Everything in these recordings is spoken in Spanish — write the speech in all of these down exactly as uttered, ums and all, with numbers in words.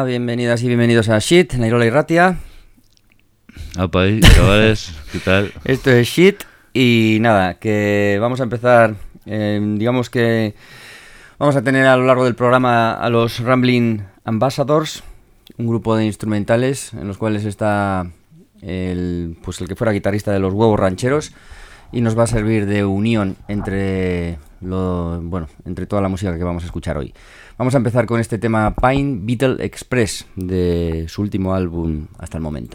Hola, bienvenidas y bienvenidos a Shit, Nairola y Ratia. Apa, ahí, chavales, ¿qué tal? Esto es Shit y nada, que vamos a empezar, eh, digamos que vamos a tener a lo largo del programa a los Rambling Ambassadors, un grupo de instrumentales en los cuales está el, pues el que fuera guitarrista de Los Huevos Rancheros y nos va a servir de unión entre, lo, bueno, entre toda la música que vamos a escuchar hoy. Vamos a empezar con este tema Pine Beetle Express de su último álbum hasta el momento.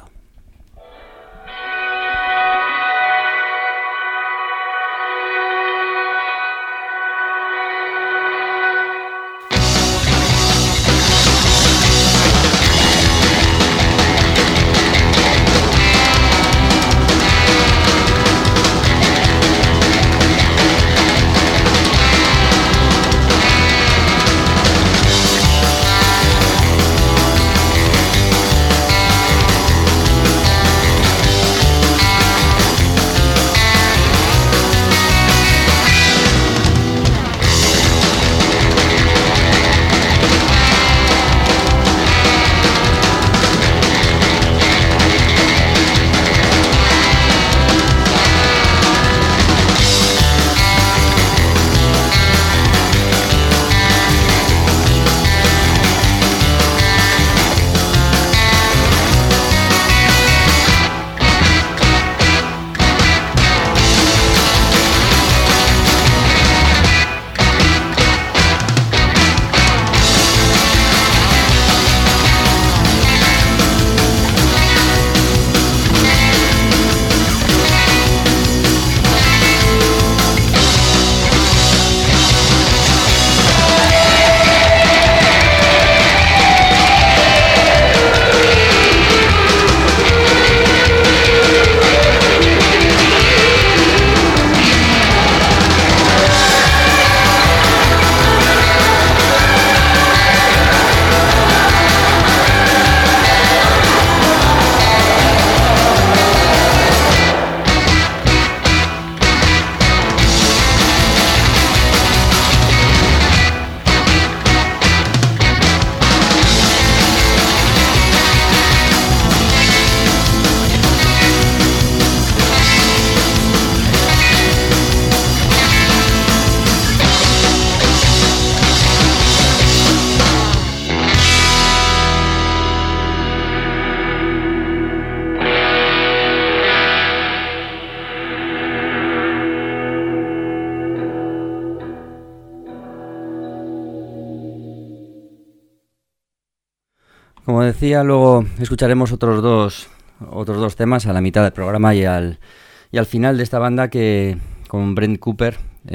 Como decía, luego escucharemos otros dos otros dos temas a la mitad del programa y al y al final de esta banda que con Brent Cooper,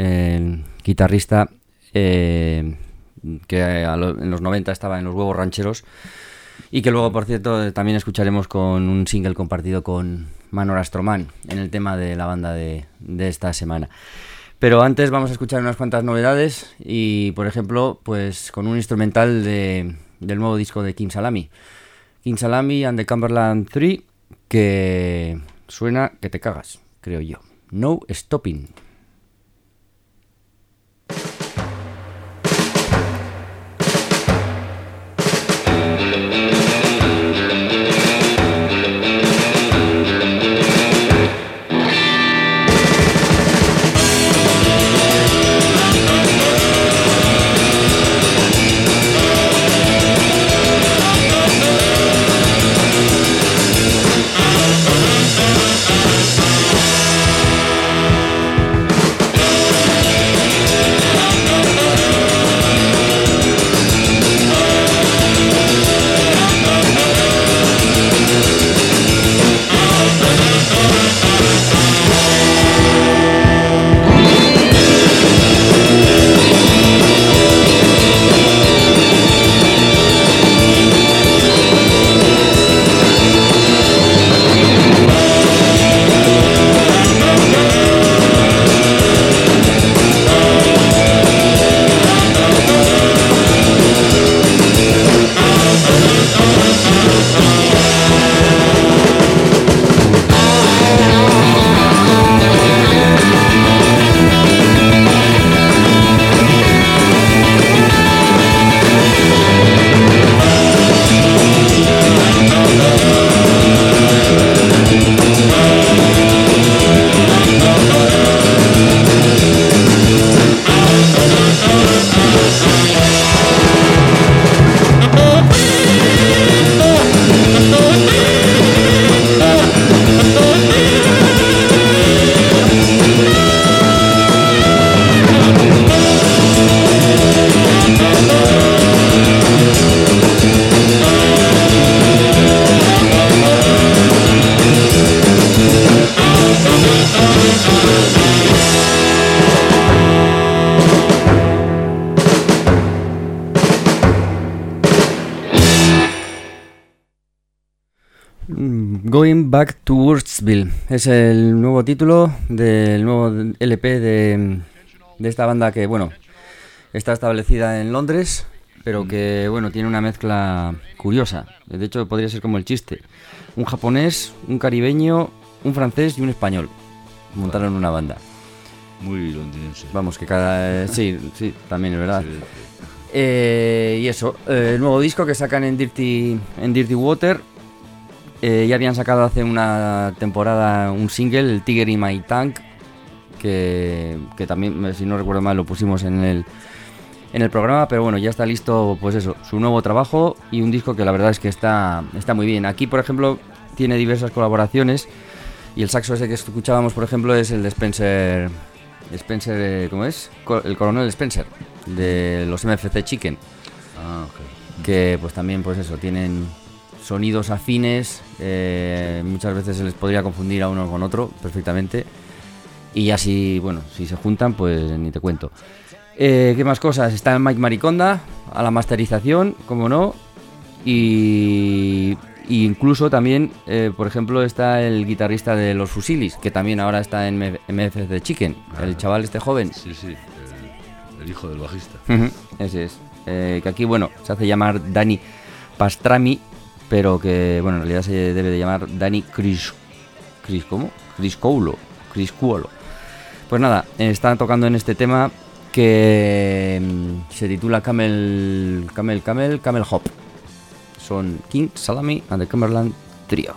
el guitarrista eh, que a lo, en los noventa estaba en Los Huevos Rancheros y que luego, por cierto, también escucharemos con un single compartido con Manor Astroman en el tema de la banda de, de esta semana. Pero antes vamos a escuchar unas cuantas novedades y, por ejemplo, pues con un instrumental de del nuevo disco de King Salami. King Salami and the Cumberland tres, que suena que te cagas, creo yo. No Stopping. Back to Wurtsville. Es el nuevo título del nuevo L P de, de esta banda que, bueno, está establecida en Londres, pero que, bueno, tiene una mezcla curiosa. De hecho, podría ser como el chiste. Un japonés, un caribeño, un francés y un español montaron una banda. Muy londinense. Vamos, que cada... Sí, sí, también es verdad. Sí, sí. Eh, y eso, eh, el nuevo disco que sacan en Dirty, en Dirty Water. Eh, ya habían sacado hace una temporada un single, el Tiger in My Tank, que, que también, si no recuerdo mal, lo pusimos en el, en el programa, pero bueno, ya está listo, pues eso, su nuevo trabajo y un disco que la verdad es que está, está muy bien. Aquí, por ejemplo, tiene diversas colaboraciones y el saxo ese que escuchábamos, por ejemplo, es el de Spencer, Spencer, eh, ¿cómo es? El coronel Spencer, de los M F C Chicken, Ah, ok. que pues también, pues eso, tienen sonidos afines, eh, muchas veces se les podría confundir a uno con otro perfectamente, y ya si, bueno, si se juntan, pues ni te cuento. Eh, ¿Qué más cosas? Está Mike Mariconda a la masterización, como no, y, y incluso también, eh, por ejemplo, está el guitarrista de Los Fusilis, que también ahora está en M F C Chicken, Ah, el chaval este joven. Sí, sí, el, el hijo del bajista. Ujú, ese es. Eh, que aquí, bueno, se hace llamar Dani Pastrami, pero que, bueno, en realidad se debe de llamar Dani Cris... ¿Cris cómo? Criscoulo. Criscuolo. Pues nada, están tocando en este tema que mm, se titula Camel... Camel, Camel, Camel Hop. Son King Salami and the Cumberland Trio.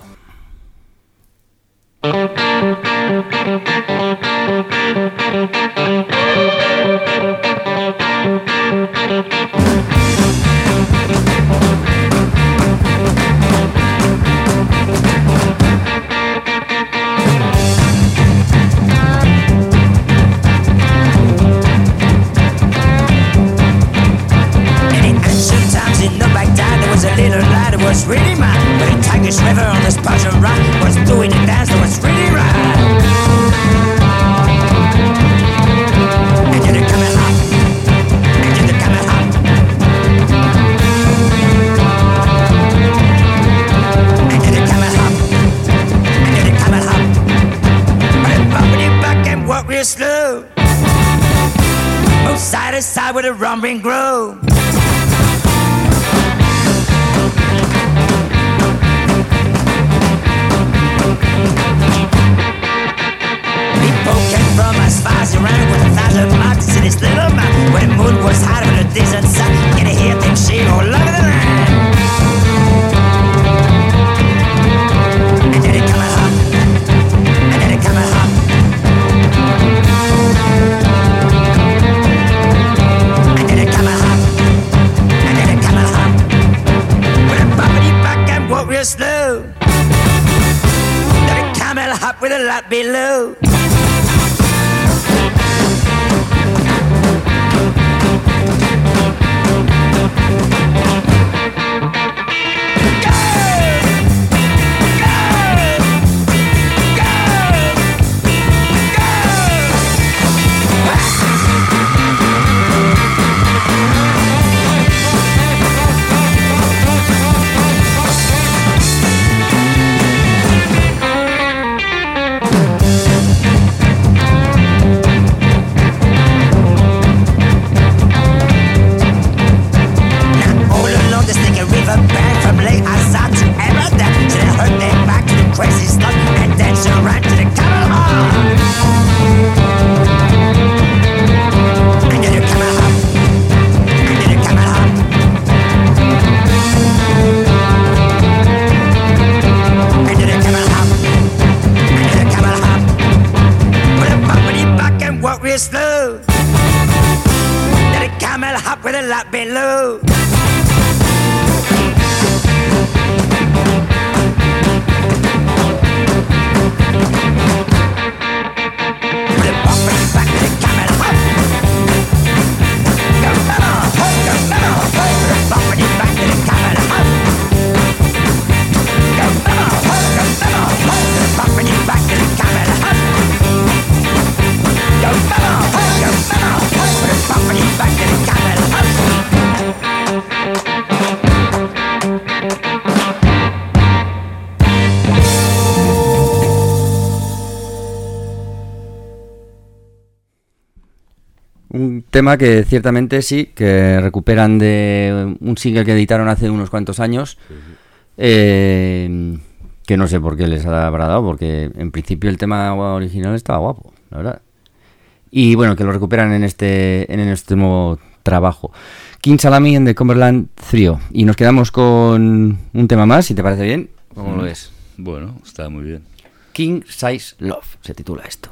A little lad who was really mad, but the Tigris River on this Persian rock was doing the dance that was really rad. And then the camel hop, and then the camel hop, and then the camel hop, and then the camel hop. But it bumped it back and walked real slow, move side to side with a rumbling groove. From as far as around with a thousand mountains in his little mouth. When the moon was hot on the desert sun, you can hear them shake all over the land. And then it come and hop, and then it come and hop, and then it come and hop, and then it come and hop. With a bumpity back and walk real slow. Then it come and hop with a lot below. Slow, let a camel hop with a lot below. With a bumping back with a camel hop. Go camel, ho, go camel, ho. With a bumping back with a camel hop. Go camel, ho, go camel, ho. With a bumping back with a camel hop. Go camel, ho, go camel, ho. With a bumping back with a camel hop. Un tema que ciertamente sí, que recuperan de un single que editaron hace unos cuantos años, sí, sí. Eh, que no sé por qué les habrá dado, porque en principio el tema original estaba guapo, la verdad. Y bueno, que lo recuperan en este en este nuevo trabajo. King Salami en The Cumberland Trio. Y nos quedamos con un tema más, si te parece bien. ¿Cómo mm. lo ves? Bueno, está muy bien. King Size Love se titula esto.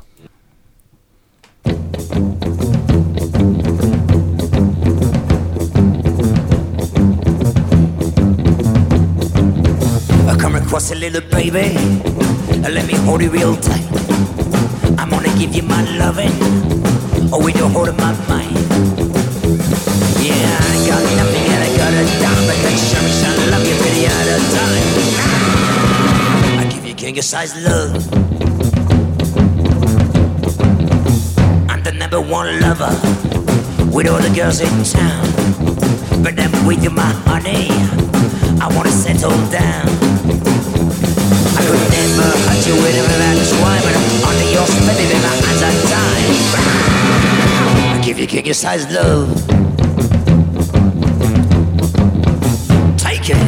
I come across a little baby, let me hold you real tight. I'm gonna give you my loving, or with the hold of my mind. Yeah, I got nothing and I got a dime, but make sure I love you pretty out of time. I give you king size love. I'm the number one lover with all the girls in town, but then with you, my honey, I wanna settle down. I could never hurt you with every man try, but under your baby, then my hands are tied. I give you king size love. Take it.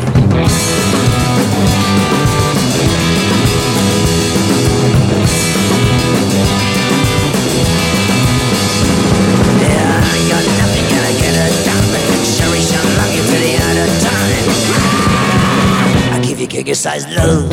Yeah, I got nothing and I get a dime, but sure shall love you till the end of time. I give you king size love.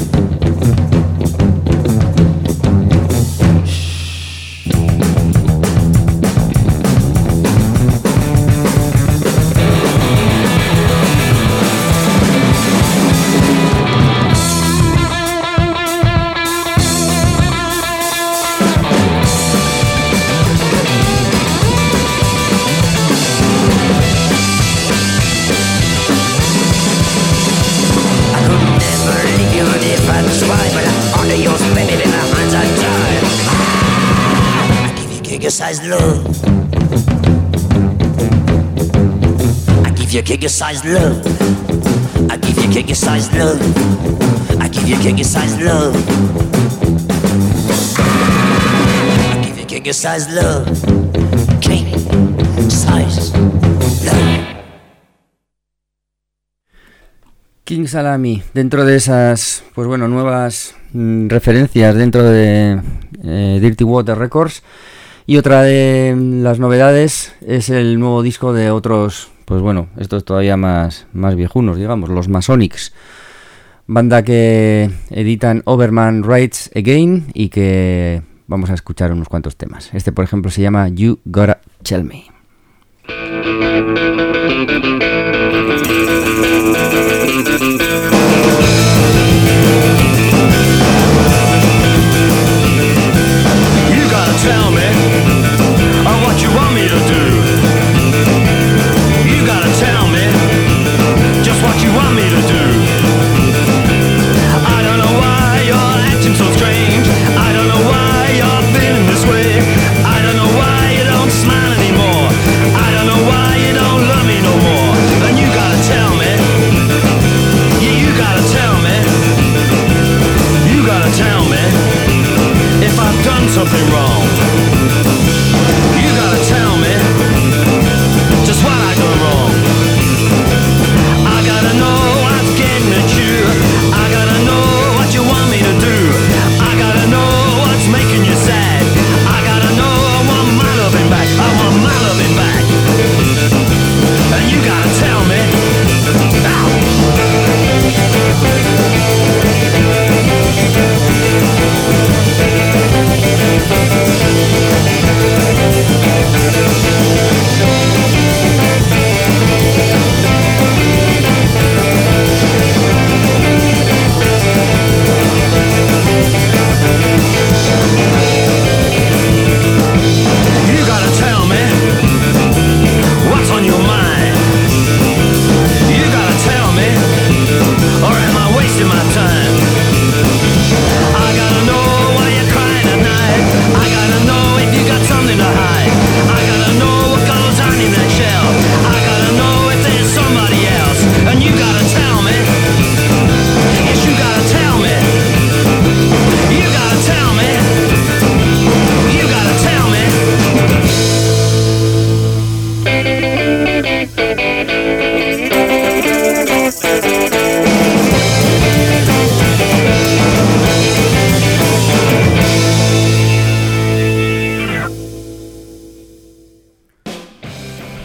Size love. I give you king size love. I give you king size love. I give you king size love. I give you king size love. King size love. King Salami, dentro de esas, pues bueno, nuevas mm, referencias dentro de eh, Dirty Water Records. Y otra de las novedades es el nuevo disco de otros, pues bueno, estos todavía más, más viejunos, digamos, los Masonics, banda que editan Overman Rides Again y que vamos a escuchar unos cuantos temas. Este, por ejemplo, se llama You Gotta Tell Me. You gotta tell me what you want me to do. You gotta tell me just what you want me to do. I don't know why you're acting so strange. I don't know why you're feeling this way. I don't know why you don't smile anymore. I don't know why you don't love me no more. And you gotta tell me. Yeah, you gotta tell me. You gotta tell me if I've done something wrong. You gotta tell me just what I done wrong. I gotta know what's getting at you. I gotta know what you want me to do. I gotta know what's making you sad. I gotta know I want my loving back. I want my loving back. And you gotta tell me now.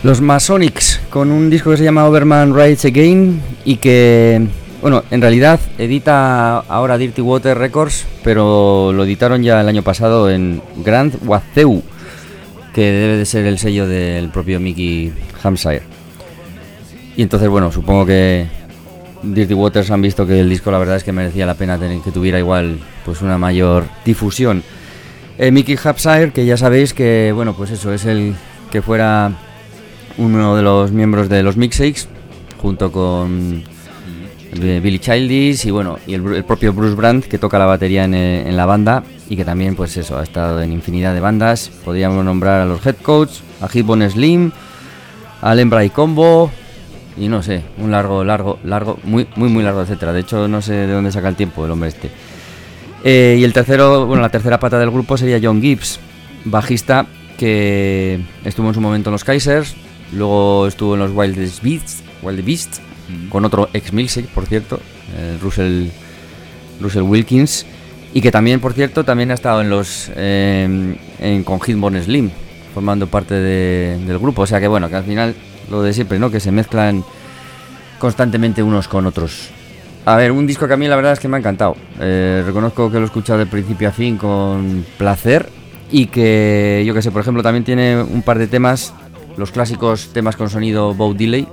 Los Masonics, con un disco que se llama Overman Rides Again y que, bueno, en realidad edita ahora Dirty Water Records, pero lo editaron ya el año pasado en Grand Wazoo, que debe de ser el sello del propio Mickey Hampshire. Y entonces, bueno, supongo que Dirty Waters han visto que el disco la verdad es que merecía la pena tener, que tuviera igual pues una mayor difusión. Eh, Mickey Hampshire, que ya sabéis que, bueno, pues eso, es el que fuera uno de los miembros de los Mixtapes, junto con eh, Billy Childish y bueno, y el, el propio Bruce Brand, que toca la batería en, en la banda y que también, pues eso, ha estado en infinidad de bandas. Podríamos nombrar a los Head Coach, a Hitbone Slim, a Allen Bray Combo y no sé, un largo, largo, largo, muy, muy, muy largo, etcétera. De hecho, no sé de dónde saca el tiempo el hombre este. Eh, y el tercero, bueno, la tercera pata del grupo sería John Gibbs, bajista que estuvo en su momento en los Kaisers, luego estuvo en los Wild Beasts, Wild Beasts, mm. con otro ex Milkshake, por cierto, eh, Russell, Russell Wilkins, y que también, por cierto, también ha estado en los eh, en, con Hitbone Slim, formando parte de, del grupo. O sea que bueno, que al final lo de siempre, ¿no? Que se mezclan constantemente unos con otros. A ver, un disco que a mí la verdad es que me ha encantado. Eh, reconozco que lo he escuchado de principio a fin con placer y que, yo que sé, por ejemplo, también tiene un par de temas, los clásicos temas con sonido Bow Delay,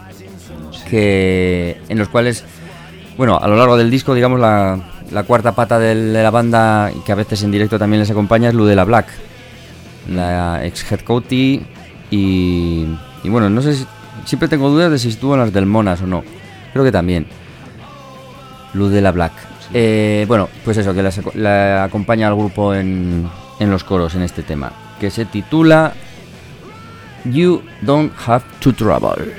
que en los cuales, bueno, a lo largo del disco, digamos, la, la cuarta pata de, de la banda, que a veces en directo también les acompaña, es Ludella Black, la ex Head Coach, y, y bueno, no sé si, siempre tengo dudas de si estuvo en las del Monas o no, creo que también, Ludella Black. Sí. Eh, bueno, pues eso, que la, la acompaña al grupo en, en los coros en este tema, que se titula You Don't Have to Trouble.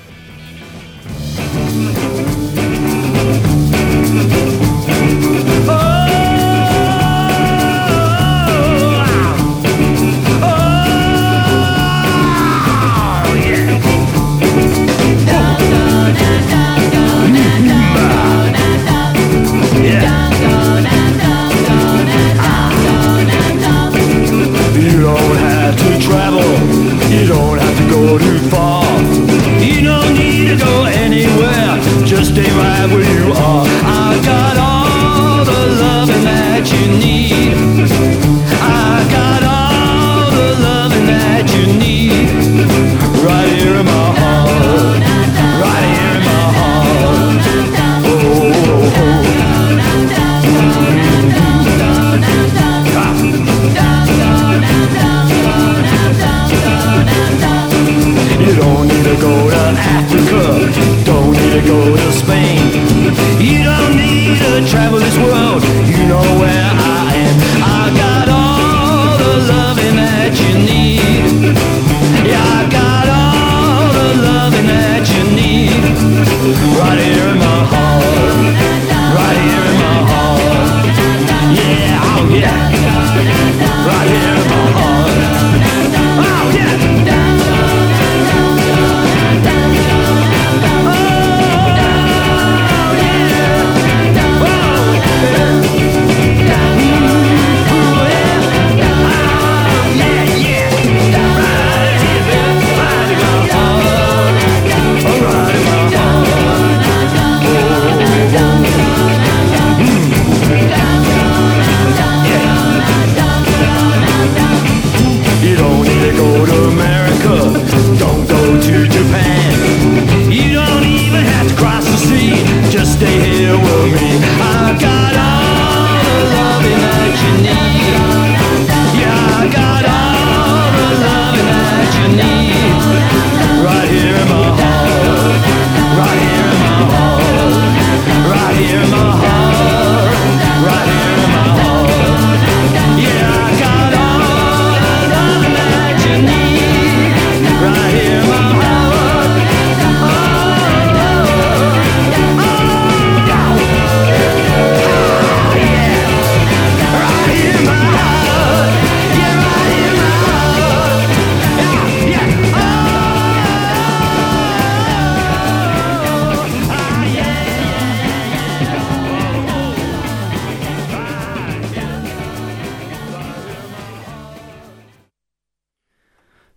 You don't have to go too far. You don't need to go anywhere. Just stay right where you are. I got all the loving that you need. I got all the loving that you need. Right here in my heart. Right here in my heart. Oh, oh, oh. You don't need to go to Africa, don't need to go to Spain. You don't need to travel this world, you know where I am. I got all the loving that you need. Yeah, I got all the loving that you need. Right here in my heart, right here in my heart. Yeah, oh yeah, right here in my heart. Oh yeah. Go to America, don't go to Japan. You don't even have to cross the sea, just stay here with me. I got all the loving that you need. Yeah, I got all the loving that you need. Right here in my heart, right here in my heart, right here in my heart, right here in my heart. Yeah, I got all the loving that you need.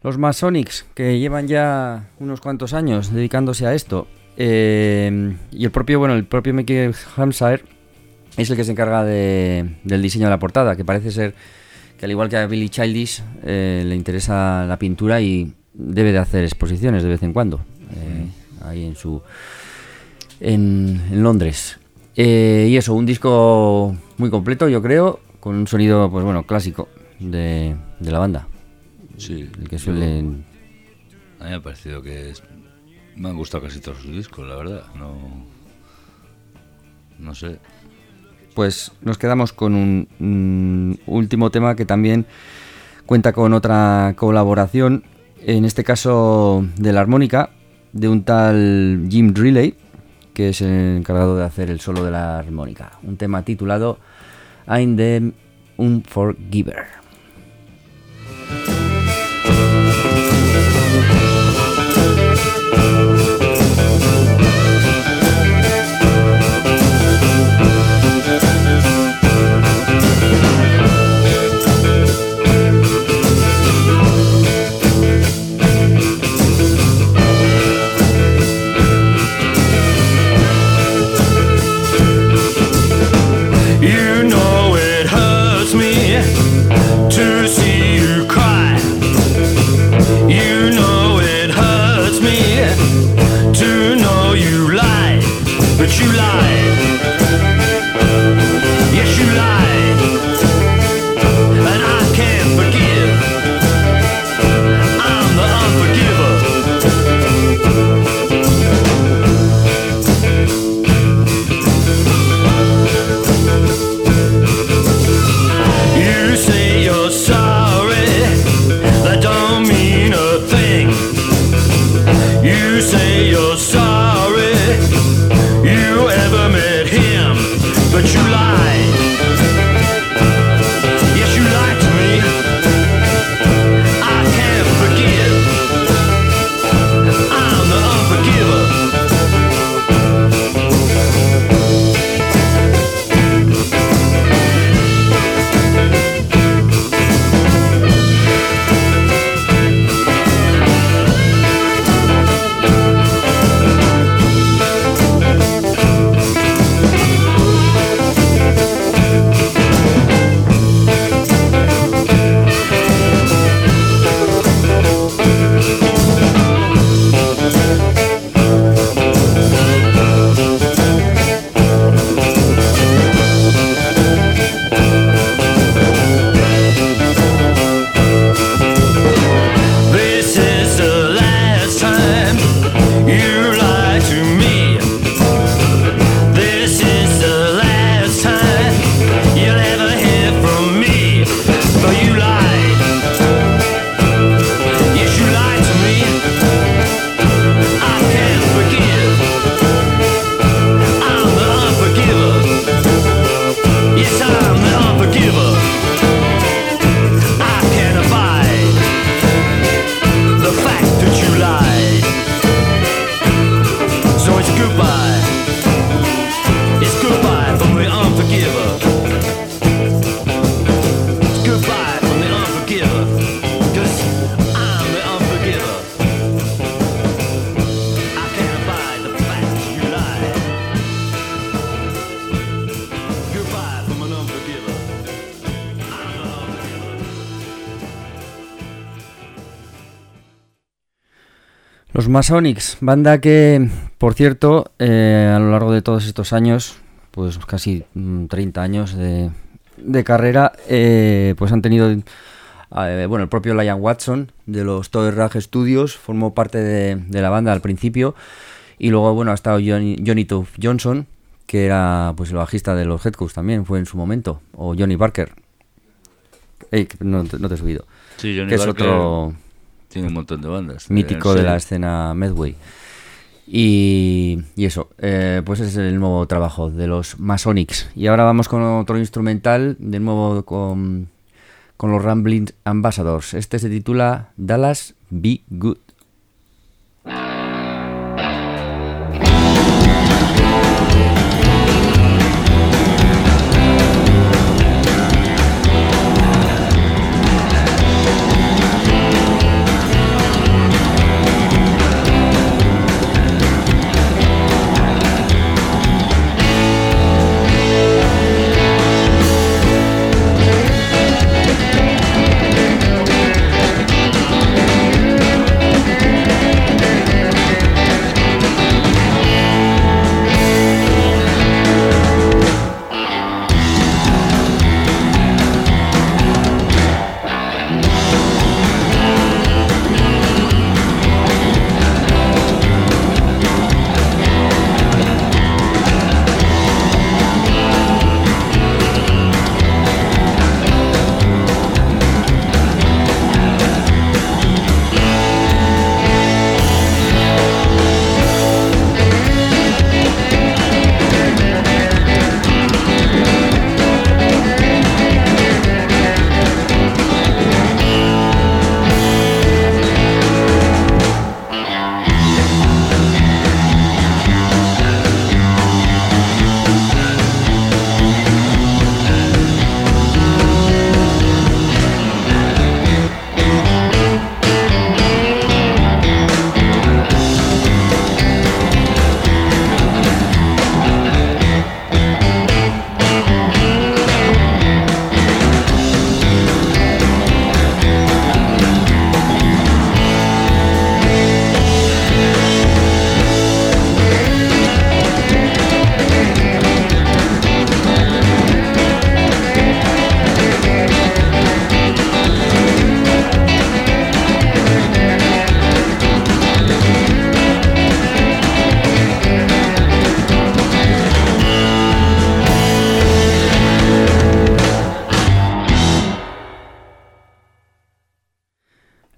Los Masonics, que llevan ya unos cuantos años dedicándose a esto, eh, y el propio, bueno, el propio Mickey Hampshire es el que se encarga de, del diseño de la portada, que parece ser que al igual que a Billy Childish eh, le interesa la pintura y debe de hacer exposiciones de vez en cuando, eh, ahí en su en, en Londres. Eh, y eso, un disco muy completo, yo creo, con un sonido, pues bueno, clásico de, de la banda. Sí, el que suelen... A mí me ha parecido que es... me han gustado casi todos sus discos, la verdad. No, no sé. Pues nos quedamos con un, un último tema que también cuenta con otra colaboración, en este caso de la armónica, de un tal Jim Riley, que es el encargado de hacer el solo de la armónica. Un tema titulado I'm the Unforgiver. You know it hurts me to see you cry. You know it hurts me to know you lied, but you lied. Yes, you lied, and I can't forgive. I'm the unforgiver. You say you're sorry, that don't mean a thing. You say you're sorry, you ever met him, but you lied. Yes, you lied to me. I can't forgive. I'm the unforgiver. This is the last time you lied to me. This is the last time you'll ever hear from me. But you lied. Yes, you lied to me. I can't forgive. I'm the unforgiver. Yes, I'm the unforgiver. I can't abide the fact that you lied. So it's goodbye. It's goodbye from the unforgiver. It's goodbye from the unforgiver. 'Cause I'm the unforgiver. I can't abide the fact that you lied. Goodbye from an unforgiver. I'm the unforgiver. Los Masonics, banda que, por cierto, eh, a lo largo de todos estos años, pues casi mm, treinta años de, de carrera, eh, pues han tenido, eh, bueno, el propio Liam Watson de los Toy Rag Studios formó parte de, de la banda al principio, y luego, bueno, ha estado Johnny, Johnny Tuff Johnson, que era pues el bajista de los Headcoats también, fue en su momento, o Johnny Barker. Ey, que no, te- no te he subido. Sí, Johnny Que es Barker otro tiene un montón de bandas. mítico Eh, de sí. la escena Medway. Y, y eso, eh, pues es el nuevo trabajo de los Masonics. Y ahora vamos con otro instrumental, de nuevo con, con los Rambling Ambassadors. Este se titula Dallas Be Good. Dallas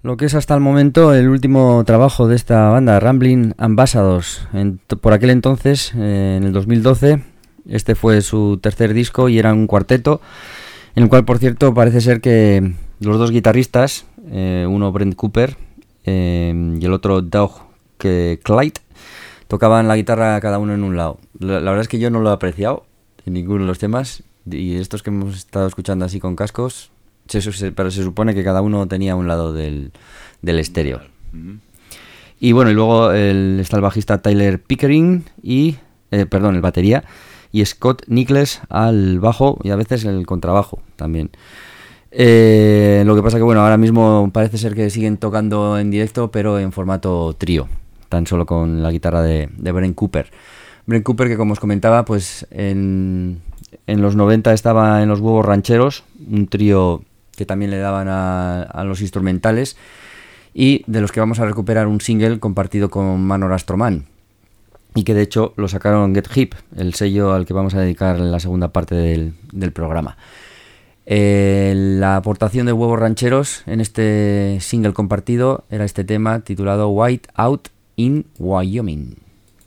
lo que es hasta el momento el último trabajo de esta banda, Rambling Ambassadors. En, por aquel entonces, eh, en el dos mil doce, este fue su tercer disco y era un cuarteto, en el cual, por cierto, parece ser que los dos guitarristas, eh, uno Brent Cooper eh, y el otro Doug que Clyde, tocaban la guitarra cada uno en un lado. La, la verdad es que yo no lo he apreciado en ninguno de los temas, y estos que hemos estado escuchando así con cascos, se, se, pero se supone que cada uno tenía un lado del, del estéreo. Uh-huh. Y bueno, y luego el, está el bajista Tyler Pickering y, eh, perdón, el batería, y Scott Nichols al bajo y a veces el contrabajo también. Eh, lo que pasa que bueno, ahora mismo parece ser que siguen tocando en directo, pero en formato trío, tan solo con la guitarra de, de Brent Cooper. Brent Cooper, que como os comentaba, pues en, en los noventa estaba en Los Huevos Rancheros, un trío que también le daban a, a los instrumentales, y de los que vamos a recuperar un single compartido con Manor Astroman, y que de hecho lo sacaron Get Hip, el sello al que vamos a dedicar la segunda parte del, del programa. Eh, la aportación de Huevos Rancheros en este single compartido era este tema titulado White Out in Wyoming.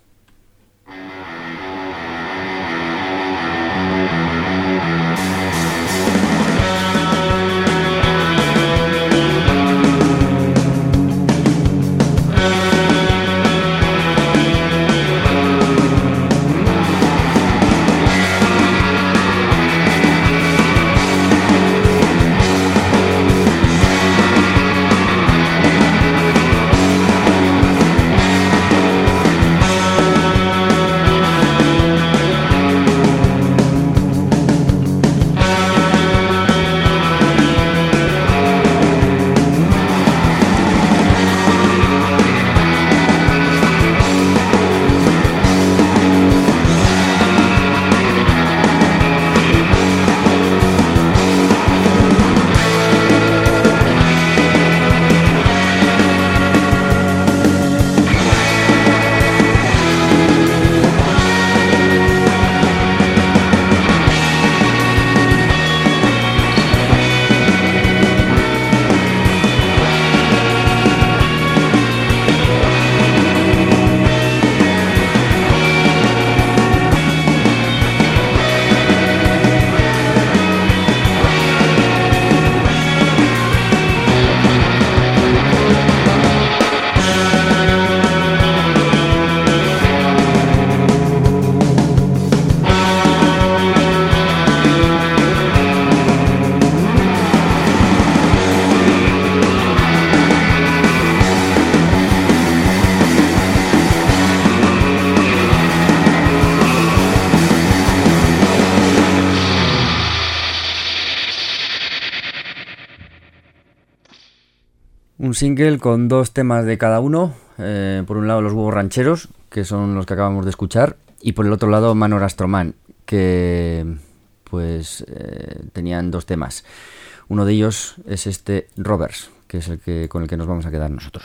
Un single con dos temas de cada uno, eh, por un lado Los Huevos Rancheros, que son los que acabamos de escuchar, y por el otro lado Manor Astroman, que pues eh, tenían dos temas. Uno de ellos es este Rovers, que es el que con el que nos vamos a quedar nosotros.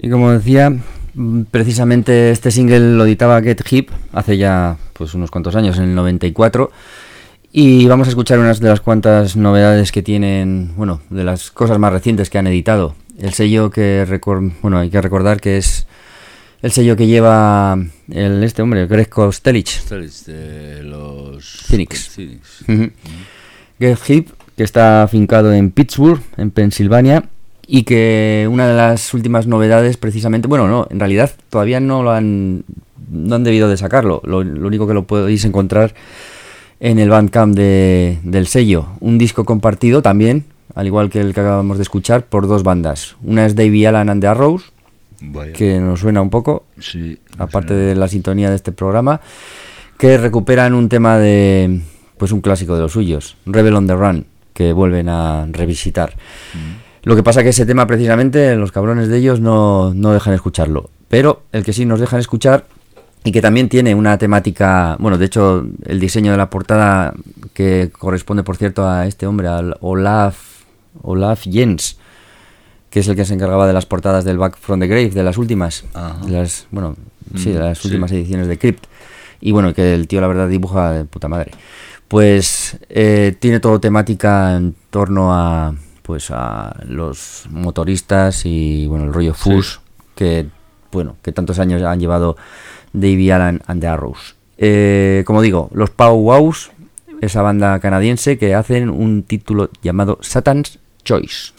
Y como decía, precisamente este single lo editaba Get Hip hace ya pues unos cuantos años, en el noventa y cuatro. Y vamos a escuchar unas de las cuantas novedades que tienen, bueno, de las cosas más recientes que han editado. El sello que, recor- bueno, hay que recordar que es el sello que lleva el este hombre, Greg Kostelic. Kostelic de los Phoenix. Phoenix. Uh-huh. Get Hip, que está afincado en Pittsburgh, en Pensilvania, y que una de las últimas novedades precisamente, bueno, no, en realidad todavía no lo han, no han debido de sacarlo, lo, lo único que lo podéis encontrar en el Bandcamp de, del sello, un disco compartido también, al igual que el que acabamos de escuchar, por dos bandas. Una es Davey Allen and the Arrows, Vaya. que nos suena un poco, Sí, aparte suena. de la sintonía de este programa, que recuperan un tema de, pues un clásico de los suyos, Rebel on the Run, que vuelven a revisitar. Mm. Lo que pasa que ese tema precisamente, los cabrones de ellos no, no dejan escucharlo, pero el que sí nos dejan escuchar, y que también tiene una temática, bueno, de hecho el diseño de la portada, que corresponde por cierto a este hombre, al Olaf, Olaf Jens, que es el que se encargaba de las portadas del Back from the Grave, de las últimas, Ajá. de las, bueno, sí, Mm, de las sí. últimas ediciones de Crypt, y bueno, que el tío la verdad dibuja de puta madre. Pues eh, tiene todo temática en torno a, pues a los motoristas y bueno, el rollo Fush, sí, que bueno, que tantos años han llevado Davey Allen and the Arrows. Eh, como digo, los Pow Wows, esa banda canadiense que hacen un título llamado Satan's Choice.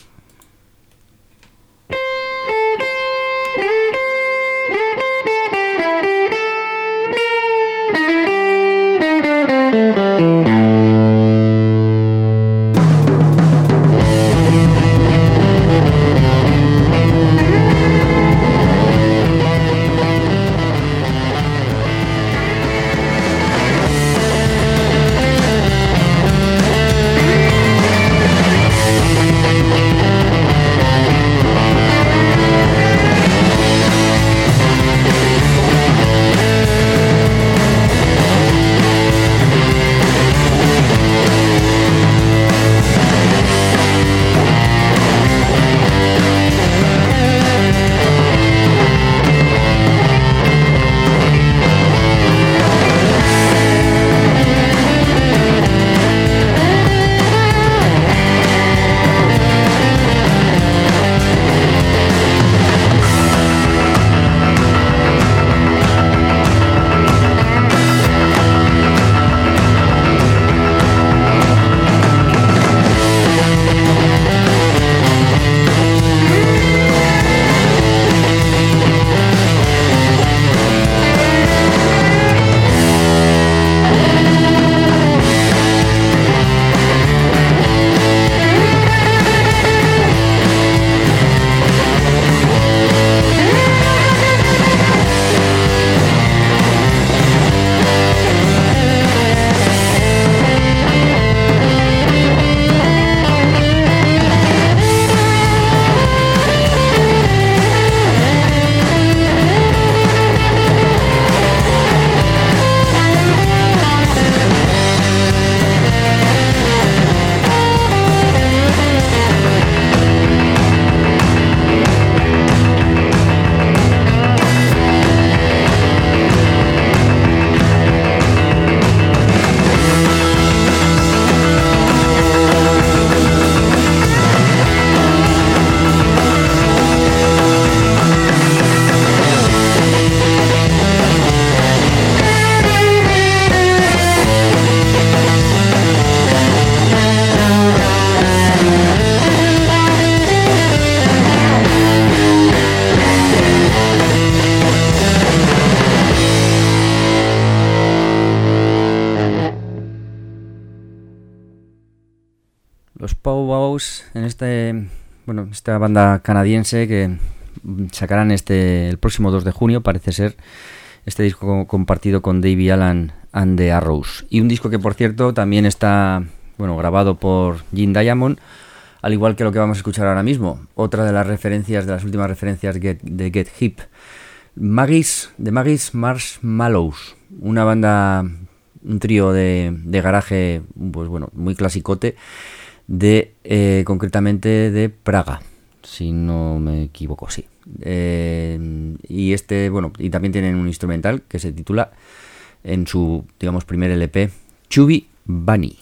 Los Pow Wows, en este, bueno, esta banda canadiense que sacarán este el próximo dos de junio, parece ser, este disco compartido con Davey Allen and the Arrows. Y un disco que, por cierto, también está, bueno, grabado por Jim Diamond, al igual que lo que vamos a escuchar ahora mismo. Otra de las referencias, de las últimas referencias get, de Get Hip. Maggie's, de Maggie's Marshmallows, una banda, un trío de, de garaje, pues bueno, muy clasicote, de eh, concretamente de Praga. si no me equivoco, sí. Eh, y este, bueno, y también tienen un instrumental que se titula, en su, digamos, primer L P, Chubby Bunny.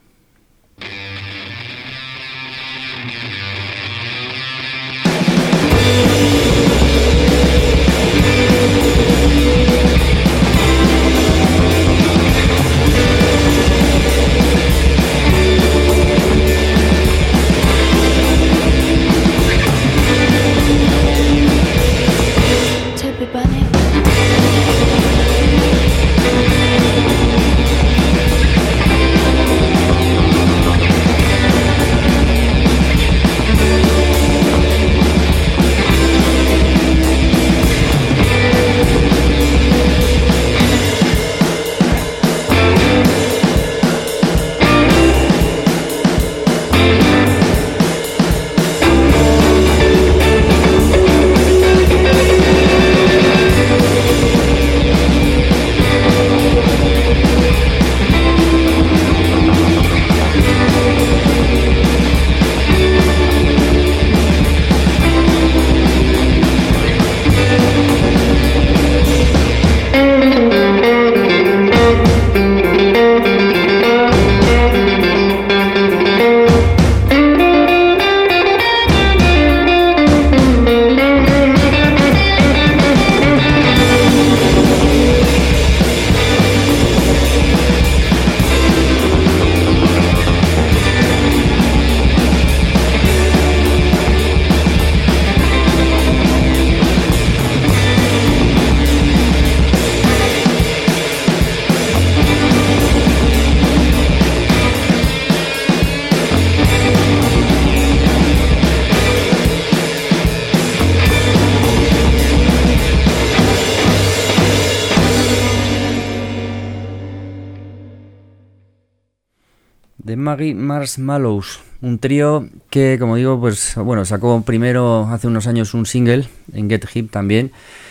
The Maggie Marshmallows, un trío que, como digo, pues bueno, sacó primero hace unos años un single en Get Hip también,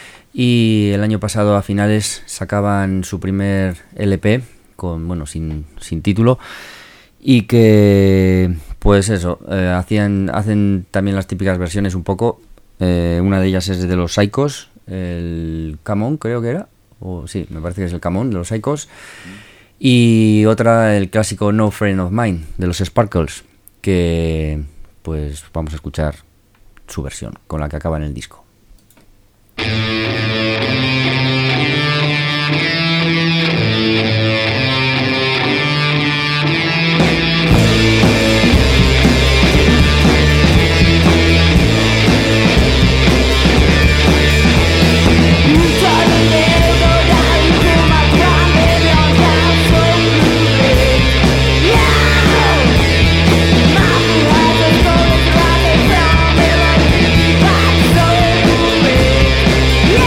y el año pasado a finales sacaban su primer L P con, bueno, sin, sin título, y que pues eso, eh, hacían hacen también las típicas versiones un poco. Eh, una de ellas es de los Psychos, el Come On, creo que era, o sí, me parece que es el Come On de los Psychos. Y otra, el clásico No Friend of Mine, de los Sparkles, que pues vamos a escuchar su versión, con la que acaba en el disco. Yeah!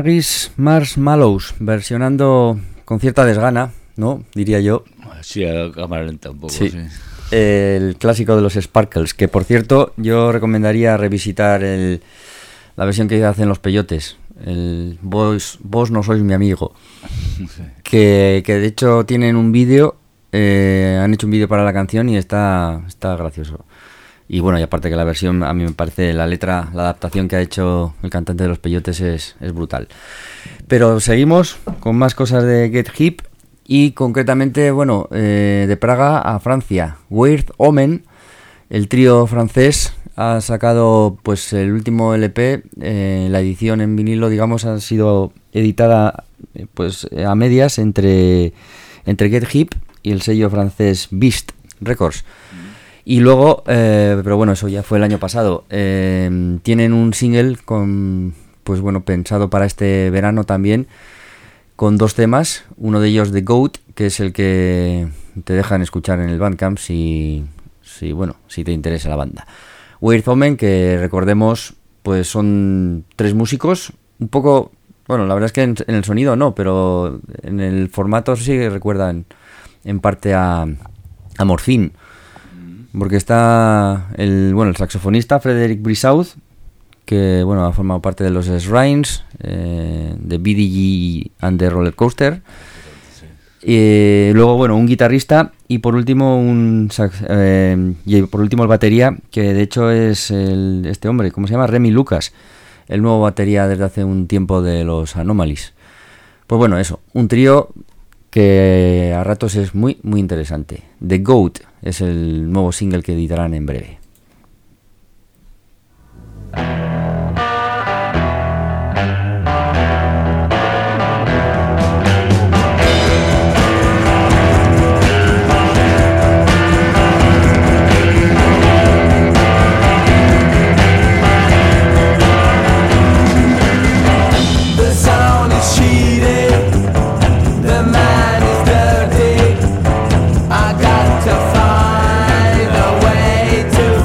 Maggie's Marshmallows, versionando con cierta desgana, ¿no? Diría yo. Sí, a cámara lenta un poco, Sí. sí. El clásico de los Sparkles, que por cierto yo recomendaría revisitar el, la versión que hacen los Peyotes, el Vos, vos no sois mi amigo, que, que de hecho tienen un vídeo, eh, han hecho un vídeo para la canción y está, está gracioso. Y bueno, y aparte que la versión, a mí me parece, la letra, la adaptación que ha hecho el cantante de los Peyotes es, es brutal. Pero seguimos con más cosas de Get Hip. Y concretamente, bueno, eh, de Praga a Francia, Weird Omen, el trío francés, ha sacado pues el último L P, eh, la edición en vinilo, digamos, ha sido editada eh, pues a medias entre, entre Get Hip y el sello francés Beast Records. Y luego, eh, pero bueno, eso ya fue el año pasado, eh, tienen un single con, pues bueno, pensado para este verano también, con dos temas, uno de ellos The Goat, que es el que te dejan escuchar en el Bandcamp si, si, bueno, si te interesa la banda. Weird Omen, que recordemos, pues son tres músicos, un poco, bueno, la verdad es que en, en el sonido no, pero en el formato sí que recuerdan en parte a, a Morphine, porque está el, bueno, el saxofonista Frederic Brissaud, que bueno, ha formado parte de los Shrines, eh, de B D G and the Roller Coaster. Y eh, luego, bueno, un guitarrista y por último un sax, eh, y por último el batería, que de hecho es el, este hombre, ¿cómo se llama? Remy Lucas, el nuevo batería desde hace un tiempo de los Anomalies. Pues bueno, eso, un trío que a ratos es muy, muy interesante. The Goat es el nuevo single que editarán en breve. To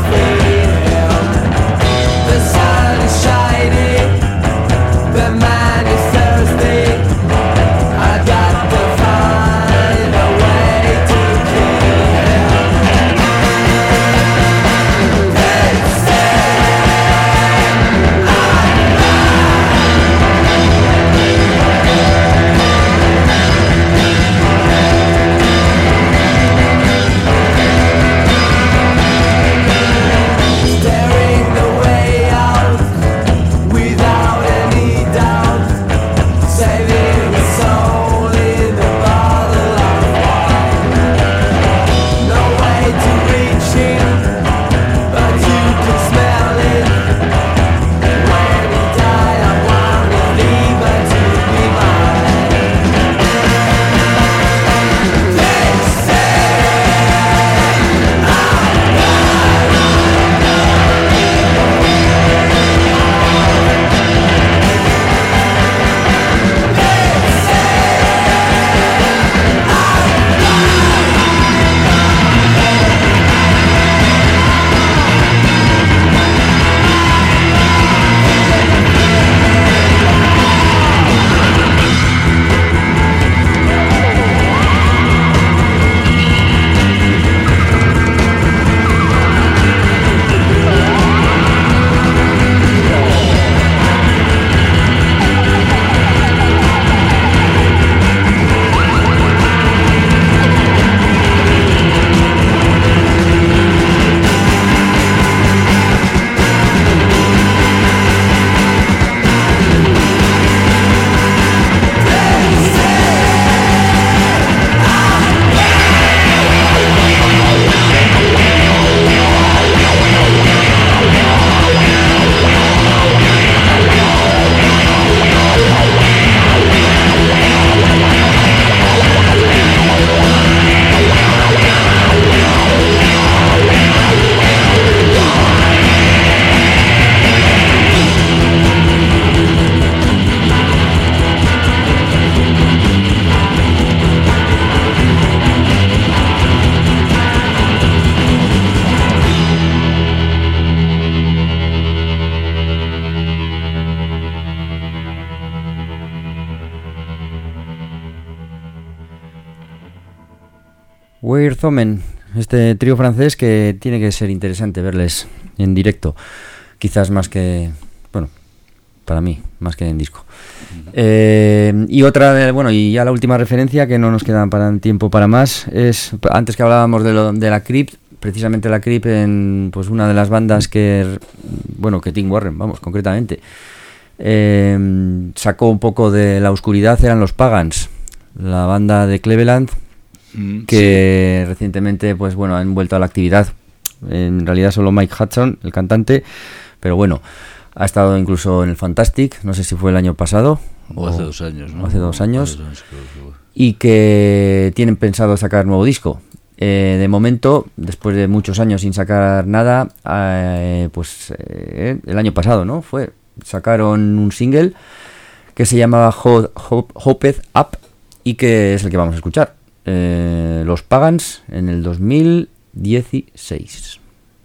Weird Thomen, este trío francés que tiene que ser interesante verles en directo, quizás más que, bueno, para mí, más que en disco. Eh, y otra, bueno, y ya la última referencia, que no nos queda para tiempo para más, es, antes que hablábamos de, lo, de la Crypt, precisamente la Crypt en pues una de las bandas que, bueno, que Tim Warren, vamos, concretamente, eh, sacó un poco de la oscuridad, eran los Pagans, la banda de Cleveland, mm, que sí. recientemente, pues bueno, han vuelto a la actividad. En realidad solo Mike Hudson, el cantante, pero bueno, ha estado incluso en el Fantastic, no sé si fue el año pasado o, o hace dos años, ¿no? Hace dos años, hace dos años creo que fue. Y que tienen pensado sacar nuevo disco. Eh, de momento, después de muchos años sin sacar nada, eh, pues eh, el año pasado, ¿no? Fue, sacaron un single que se llamaba Ho- Ho- Hoped Up y que es el que vamos a escuchar. Eh, los Pagans en el dos mil dieciséis.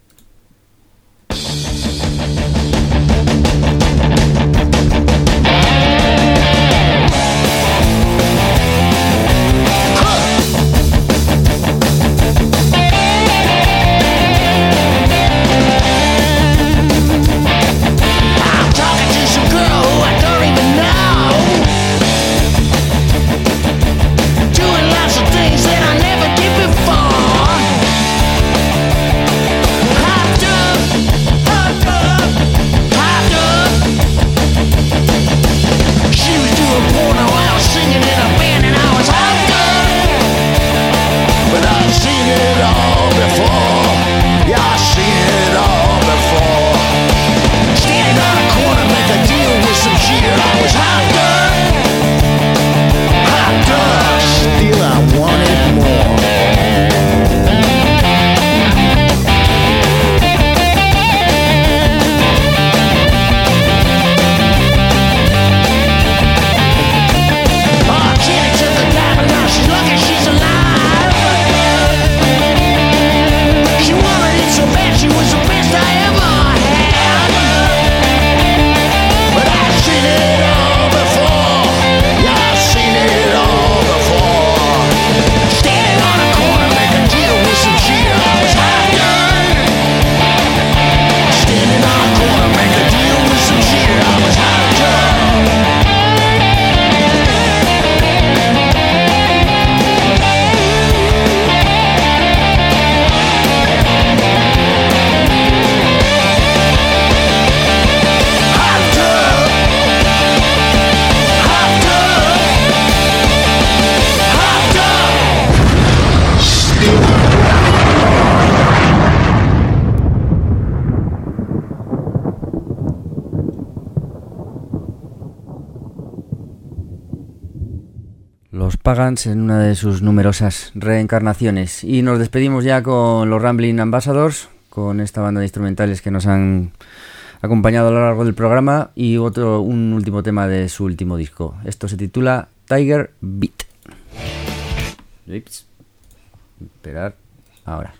Pagans en una de sus numerosas reencarnaciones. Y nos despedimos ya con los Rambling Ambassadors, con esta banda de instrumentales que nos han acompañado a lo largo del programa, y otro un último tema de su último disco. Esto se titula Tiger Beat. Ups. Esperar ahora.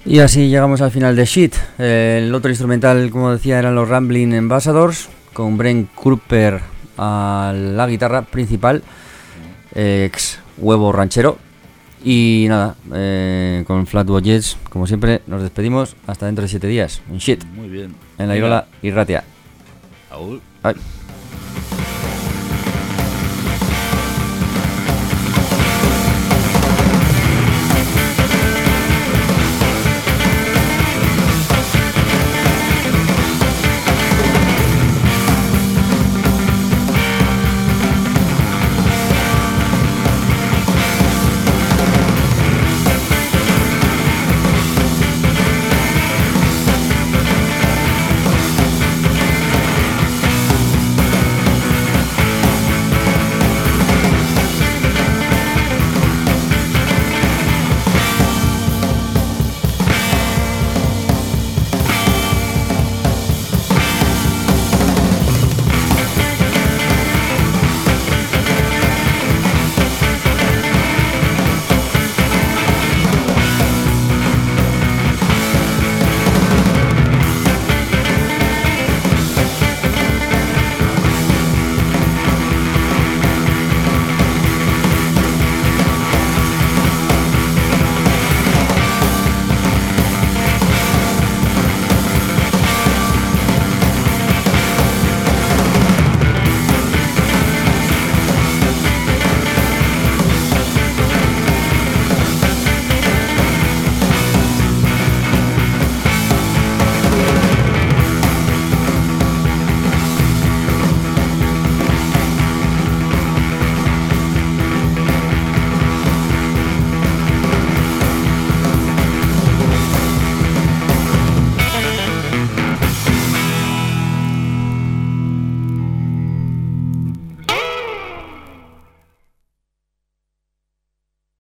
Y así llegamos al final de Shit. Eh, el otro instrumental, como decía, eran los Rambling Ambassadors, con Brent Cooper a la guitarra principal, eh, ex Huevo Ranchero. Y nada, eh, con Flatwood Jets, como siempre, nos despedimos hasta dentro de siete días. En Shit, Muy bien. en la Irola y Ratia. Aún. Ay.